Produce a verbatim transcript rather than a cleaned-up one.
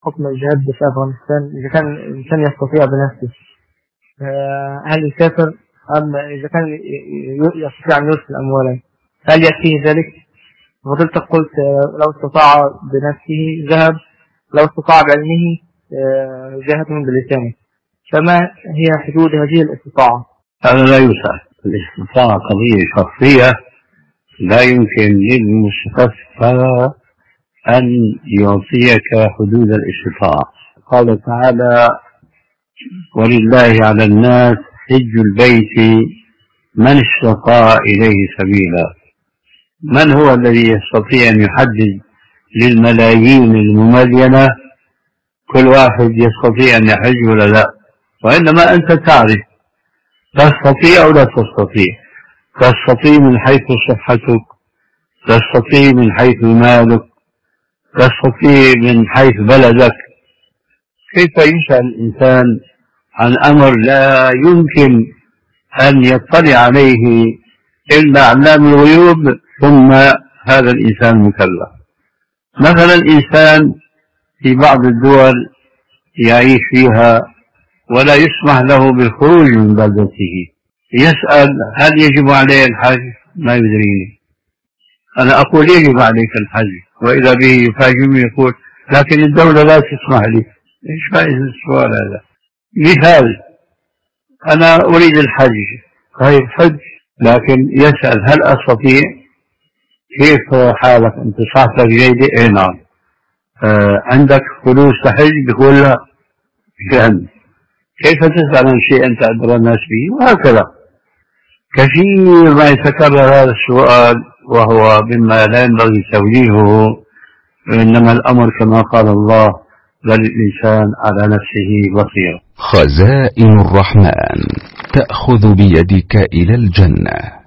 حكم الجهاد في أفغانستان إذا كان الإنسان يستطيع بنفسه هل يسافر أم إذا كان يستطيع أن يرسل أموالا هل يكفيه ذلك؟ وفضلتك قلت لو استطاع بنفسه ذهب، لو استطاع بعلمه جاهد بلسانه، فما هي حدود هذه الاستطاعة؟ هذا لا يسأل. الاستطاعة قضية شخصية لا يمكن للمستطاع أن يعطيك حدود الاستطاعة. قال تعالى: ولله على الناس حج البيت من استطاع إليه سبيلا. من هو الذي يستطيع أن يحدد للملايين المملينة كل واحد يستطيع أن يحج ولا لا؟ وإنما أنت تعرف تستطيع أو لا تستطيع. تستطيع من حيث صحتك، تستطيع من حيث مالك، تستطيع من حيث بلدك. كيف يسأل الإنسان عن أمر لا يمكن أن يطلع عليه إلا علام الغيوب ثم هذا الإنسان مكلف؟ مثلا إنسان في بعض الدول يعيش فيها ولا يسمح له بالخروج من بلدته، يسأل هل يجب عليه الحج؟ ما يدريني. أنا أقول يجب عليك الحج، وإذا به يفاجئني يقول لكن الدولة لا تسمح لي. إيش فائدة السؤال هذا؟ مثال: أنا أريد الحج، طيب حج، لكن يسأل هل أستطيع؟ كيف حالك أنت؟ صحتك جيدة؟ إيه نعم. آه عندك فلوس تحج؟ بيقول لا. يعني كيف تسأل عن شيء أنت أدرى الناس به؟ وهكذا كثير ما يتكرر هذا السؤال، وهو مما لا ينبغي توجيهه. إنما الأمر كما قال الله: بل الإنسان على نفسه بصيرة. خزائن الرحمن تأخذ بيدك إلى الجنة.